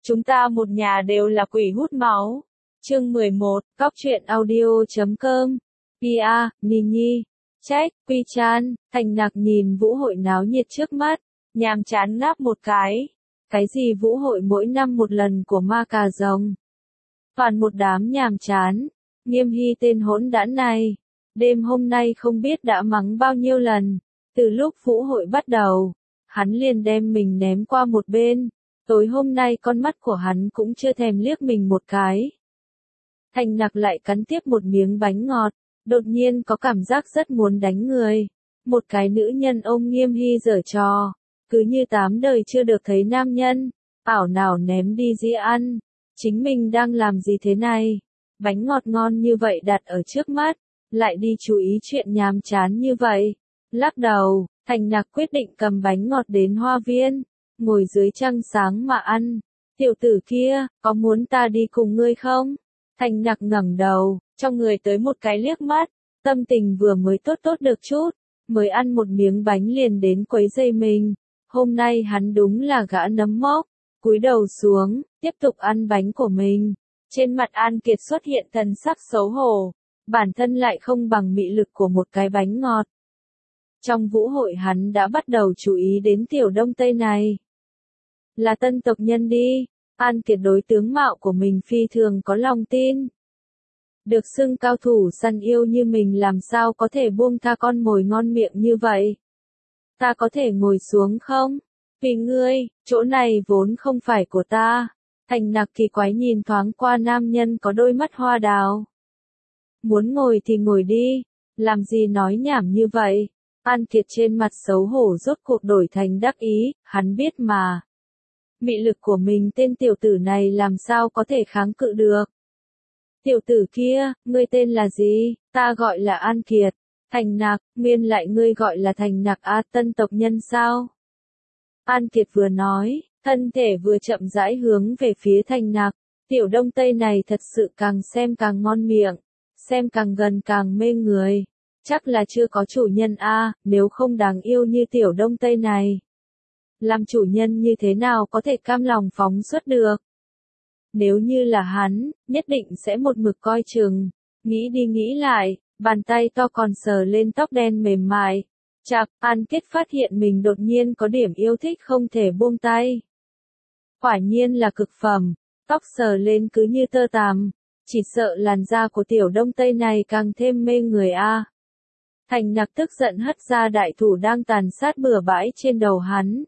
Chúng ta một nhà đều là quỷ hút máu. Chương 11, Cóc truyện audio.com. Pia, Nini, Trách, Quy Chan, Thành Nặc nhìn vũ hội náo nhiệt trước mắt, nhàm chán ngáp một cái. Cái gì vũ hội mỗi năm một lần của ma cà rồng? Toàn một đám nhàm chán. Nghiêm Hy tên hỗn đản này, đêm hôm nay không biết đã mắng bao nhiêu lần. Từ lúc vũ hội bắt đầu, hắn liền đem mình ném qua một bên. Tối hôm nay con mắt của hắn cũng chưa thèm liếc mình một cái. Thành Nặc lại cắn tiếp một miếng bánh ngọt, đột nhiên có cảm giác rất muốn đánh người. Một cái nữ nhân ôm Nghiêm Hy giở trò, cứ như 8 đời chưa được thấy nam nhân, ảo nào ném đi dĩa ăn. Chính mình đang làm gì thế này? Bánh ngọt ngon như vậy đặt ở trước mắt, lại đi chú ý chuyện nhàm chán như vậy. Lắc đầu, Thành Nặc quyết định cầm bánh ngọt đến hoa viên, ngồi dưới trăng sáng mà ăn. Tiểu tử kia, có muốn ta đi cùng ngươi không? Thành Nặc ngẩng đầu, cho người tới một cái liếc mắt, tâm tình vừa mới tốt được chút, mới ăn một miếng bánh liền đến quấy rầy mình. Hôm nay hắn đúng là gã nấm mốc, cúi đầu xuống, tiếp tục ăn bánh của mình. Trên mặt An Kiệt xuất hiện thần sắc xấu hổ, bản thân lại không bằng mị lực của một cái bánh ngọt. Trong vũ hội hắn đã bắt đầu chú ý đến tiểu đông tây này. Là tân tộc nhân đi, An Kiệt đối tướng mạo của mình phi thường có lòng tin. Được xưng cao thủ săn yêu như mình làm sao có thể buông tha con mồi ngon miệng như vậy. Ta có thể ngồi xuống không? Vì ngươi, chỗ này vốn không phải của ta. Thành Nặc kỳ quái nhìn thoáng qua nam nhân có đôi mắt hoa đào. Muốn ngồi thì ngồi đi, làm gì nói nhảm như vậy? An Kiệt trên mặt xấu hổ rốt cuộc đổi thành đắc ý, hắn biết mà. Mị lực của mình tên tiểu tử này làm sao có thể kháng cự được. Tiểu tử kia, ngươi tên là gì? Ta gọi là An Kiệt. Thành Nặc, nguyên lại ngươi gọi là Thành Nặc a, tân tộc nhân sao? An Kiệt vừa nói, thân thể vừa chậm rãi hướng về phía Thành Nặc. Tiểu đông tây này thật sự càng xem càng ngon miệng, xem càng gần càng mê người. Chắc là chưa có chủ nhân a, nếu không đáng yêu như tiểu đông tây này. Làm chủ nhân như thế nào có thể cam lòng phóng xuất được? Nếu như là hắn, nhất định sẽ một mực coi chừng. Nghĩ đi nghĩ lại, bàn tay to còn sờ lên tóc đen mềm mại. Chạp, An Kiệt phát hiện mình đột nhiên có điểm yêu thích không thể buông tay. Quả nhiên là cực phẩm, tóc sờ lên cứ như tơ tằm, chỉ sợ làn da của tiểu đông tây này càng thêm mê người a. Thành Nặc tức giận hất ra đại thủ đang tàn sát bừa bãi trên đầu hắn.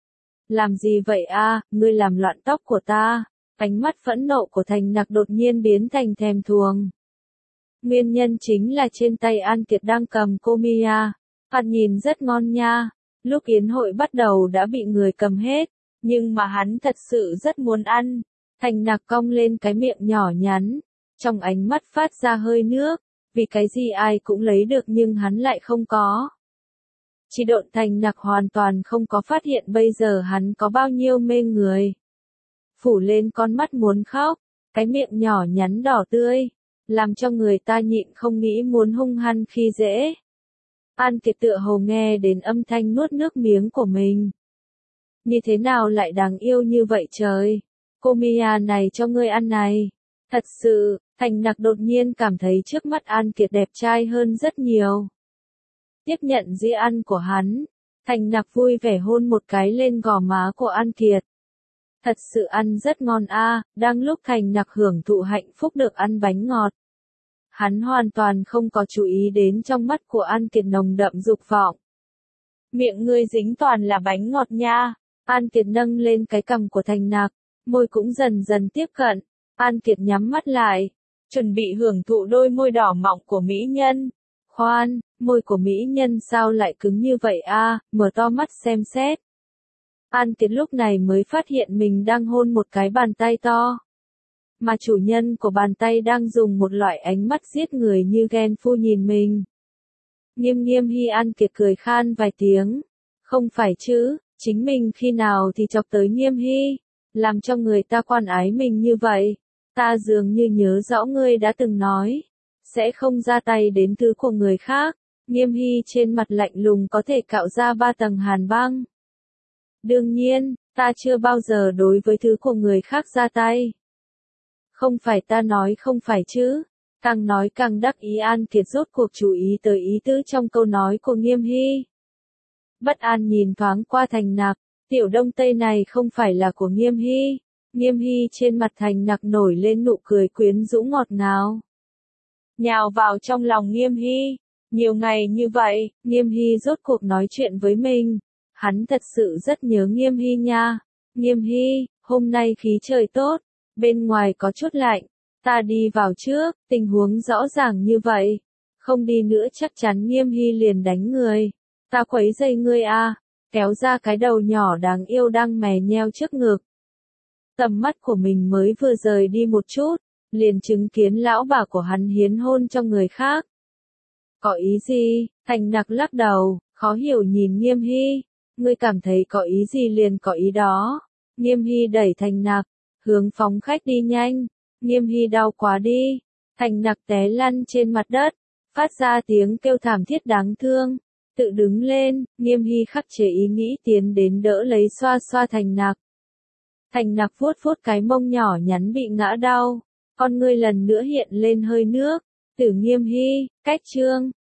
Làm gì vậy a, ngươi làm loạn tóc của ta? Ánh mắt phẫn nộ của Thành Nặc đột nhiên biến thành thèm thuồng. Nguyên nhân chính là trên tay An Kiệt đang cầm cô Mia, ăn nhìn rất ngon nha. Lúc yến hội bắt đầu đã bị người cầm hết, nhưng mà hắn thật sự rất muốn ăn. Thành Nặc cong lên cái miệng nhỏ nhắn, trong ánh mắt phát ra hơi nước, vì cái gì ai cũng lấy được nhưng hắn lại không có. Chỉ độn Thành Nặc hoàn toàn không có phát hiện bây giờ hắn có bao nhiêu mê người. Phủ lên con mắt muốn khóc, cái miệng nhỏ nhắn đỏ tươi, làm cho người ta nhịn không nghĩ muốn hung hăng khi dễ. An Kiệt tựa hồ nghe đến âm thanh nuốt nước miếng của mình. Như thế nào lại đáng yêu như vậy trời? Cô Mia này cho ngươi ăn này. Thật sự, Thành Nặc đột nhiên cảm thấy trước mắt An Kiệt đẹp trai hơn rất nhiều. Tiếp nhận dĩa ăn của hắn, Thành Nặc vui vẻ hôn một cái lên gò má của An Kiệt. Thật sự ăn rất ngon a, đang lúc Thành Nặc hưởng thụ hạnh phúc được ăn bánh ngọt. Hắn hoàn toàn không có chú ý đến trong mắt của An Kiệt nồng đậm dục vọng. Miệng ngươi dính toàn là bánh ngọt nha. An Kiệt nâng lên cái cằm của Thành Nặc, môi cũng dần dần tiếp cận. An Kiệt nhắm mắt lại, chuẩn bị hưởng thụ đôi môi đỏ mọng của mỹ nhân. Khoan, môi của mỹ nhân sao lại cứng như vậy a? Mở to mắt xem xét. An Kiệt lúc này mới phát hiện mình đang hôn một cái bàn tay to. Mà chủ nhân của bàn tay đang dùng một loại ánh mắt giết người như ghen phu nhìn mình. Nghiêm Hy. An Kiệt cười khan vài tiếng. Không phải chứ, chính mình khi nào thì chọc tới Nghiêm Hy, làm cho người ta quan ái mình như vậy. Ta dường như nhớ rõ ngươi đã từng nói, sẽ không ra tay đến thứ của người khác. Nghiêm Hy trên mặt lạnh lùng có thể cạo ra 3 tầng hàn băng. Đương nhiên, Ta chưa bao giờ đối với thứ của người khác ra tay. Không phải ta nói không phải chứ. Càng nói càng đắc ý An Kiệt rốt cuộc chú ý tới ý tứ trong câu nói của Nghiêm Hy. Bất an nhìn thoáng qua Thành Nặc, tiểu đông tây này không phải là của Nghiêm Hy. Nghiêm Hy trên mặt Thành Nặc nổi lên nụ cười quyến rũ ngọt ngào. Nhào vào trong lòng Nghiêm Hy. Nhiều ngày như vậy, Nghiêm Hy rốt cuộc nói chuyện với mình. Hắn thật sự rất nhớ Nghiêm Hy nha. Nghiêm Hy, hôm nay khí trời tốt, bên ngoài có chút lạnh. Ta đi vào trước, tình huống rõ ràng như vậy. Không đi nữa chắc chắn Nghiêm Hy liền đánh người. Ta quấy rầy ngươi à, kéo ra cái đầu nhỏ đáng yêu đang mè nheo trước ngực. Tầm mắt của mình mới vừa rời đi một chút, liền chứng kiến lão bà của hắn hiến hôn cho người khác. Có ý gì? Thành Nặc lắc đầu, khó hiểu nhìn Nghiêm Hy. Ngươi cảm thấy có ý gì liền có ý đó. Nghiêm Hy đẩy Thành Nặc, hướng phòng khách đi nhanh. Nghiêm Hy đau quá đi. Thành Nặc té lăn trên mặt đất, phát ra tiếng kêu thảm thiết đáng thương. Tự đứng lên, Nghiêm Hy khắc chế ý nghĩ tiến đến đỡ lấy xoa xoa Thành Nặc. Thành Nặc vuốt vuốt cái mông nhỏ nhắn bị ngã đau. Con ngươi lần nữa hiện lên hơi nước. Tử Nghiêm Hy, cách chương.